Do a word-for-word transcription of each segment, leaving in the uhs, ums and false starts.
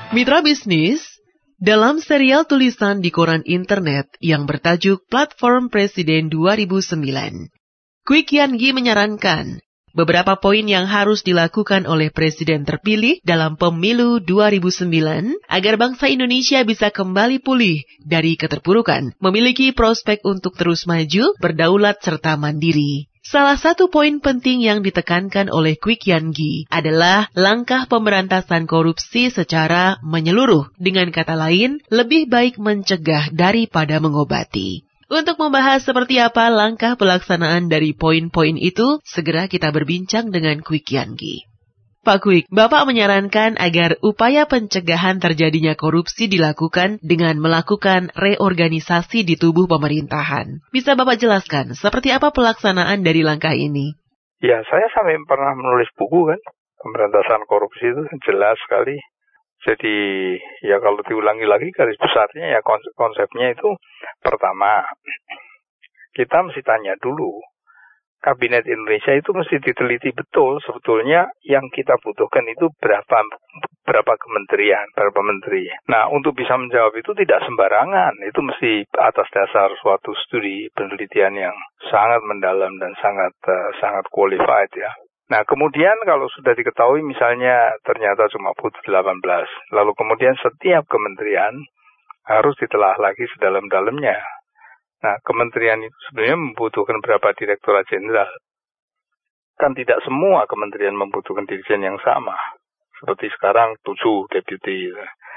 Mitra bisnis, dalam serial tulisan di koran internet yang bertajuk Platform Presiden dua ribu sembilan, Kwik Kian Gi menyarankan beberapa poin yang harus dilakukan oleh Presiden terpilih dalam pemilu dua ribu sembilan agar bangsa Indonesia bisa kembali pulih dari keterpurukan, memiliki prospek untuk terus maju, berdaulat serta mandiri. Salah satu poin penting yang ditekankan oleh Kwik Kian Gi adalah langkah pemberantasan korupsi secara menyeluruh. Dengan kata lain, lebih baik mencegah daripada mengobati. Untuk membahas seperti apa langkah pelaksanaan dari poin-poin itu, segera kita berbincang dengan Kwik Kian Gi. Pak Kwik, Bapak menyarankan agar upaya pencegahan terjadinya korupsi dilakukan dengan melakukan reorganisasi di tubuh pemerintahan. Bisa Bapak jelaskan seperti apa pelaksanaan dari langkah ini? Ya, saya sampai pernah menulis buku kan, pemberantasan korupsi itu jelas sekali. Jadi ya kalau diulangi lagi garis besarnya ya konsepnya itu pertama, kita mesti tanya dulu. Kabinet Indonesia itu mesti diteliti betul sebetulnya yang kita butuhkan itu berapa berapa kementerian, berapa menteri. Nah, untuk bisa menjawab itu tidak sembarangan, itu mesti atas dasar suatu studi penelitian yang sangat mendalam dan sangat uh, sangat qualified ya. Nah, kemudian kalau sudah diketahui misalnya ternyata cuma butuh delapan belas, lalu kemudian setiap kementerian harus ditelah lagi sedalam-dalamnya. Nah, kementerian itu sebenarnya membutuhkan berapa direktorat jenderal. Kan tidak semua kementerian membutuhkan dirjen yang sama. Seperti sekarang tujuh deputi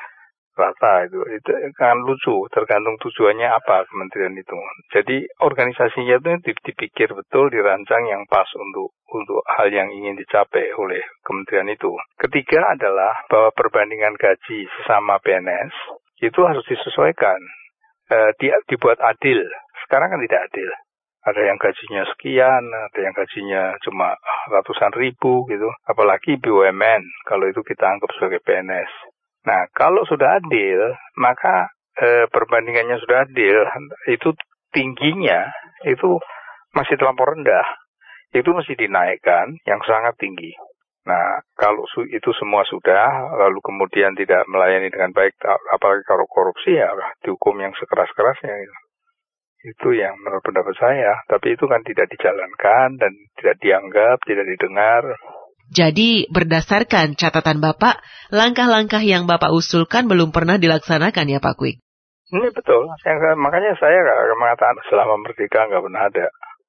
rata itu. Itu kan lucu, tergantung tujuannya apa kementerian itu. Jadi organisasinya itu dipikir betul, dirancang yang pas untuk untuk hal yang ingin dicapai oleh kementerian itu. Ketiga adalah bahwa perbandingan gaji sesama P N S itu harus disesuaikan. Dia dibuat adil. Sekarang kan tidak adil. Ada yang gajinya sekian, ada yang gajinya cuma ratusan ribu gitu. Apalagi B U M N, kalau itu kita anggap sebagai P N S. Nah, kalau sudah adil, maka e, perbandingannya sudah adil, itu tingginya itu masih terlampau rendah. Itu mesti dinaikkan yang sangat tinggi. Nah, kalau itu semua sudah, lalu kemudian tidak melayani dengan baik, apalagi kalau korupsi ya dihukum yang sekeras-kerasnya. Gitu. Itu yang menurut pendapat saya. Tapi itu kan tidak dijalankan dan tidak dianggap, tidak didengar. Jadi, berdasarkan catatan Bapak, langkah-langkah yang Bapak usulkan belum pernah dilaksanakan ya Pak Kwik? Ini betul. Makanya saya mengatakan selama merdeka nggak pernah ada.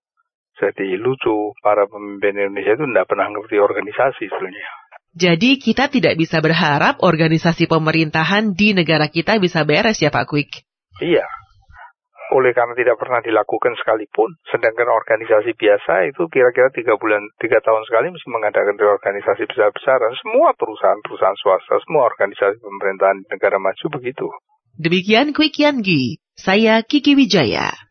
Jadi lucu, para pemimpin Indonesia itu tidak pernah ngerti organisasi sebenarnya. Jadi kita tidak bisa berharap organisasi pemerintahan di negara kita bisa beres ya Pak Kwik? Iya, oleh karena tidak pernah dilakukan sekalipun. Sedangkan organisasi biasa itu kira-kira tiga bulan, tiga tahun sekali mesti mengadakan reorganisasi besar-besaran. Semua perusahaan-perusahaan swasta, semua organisasi pemerintahan di negara maju begitu. Demikian Kwik Kian Gi, saya Kiki Wijaya.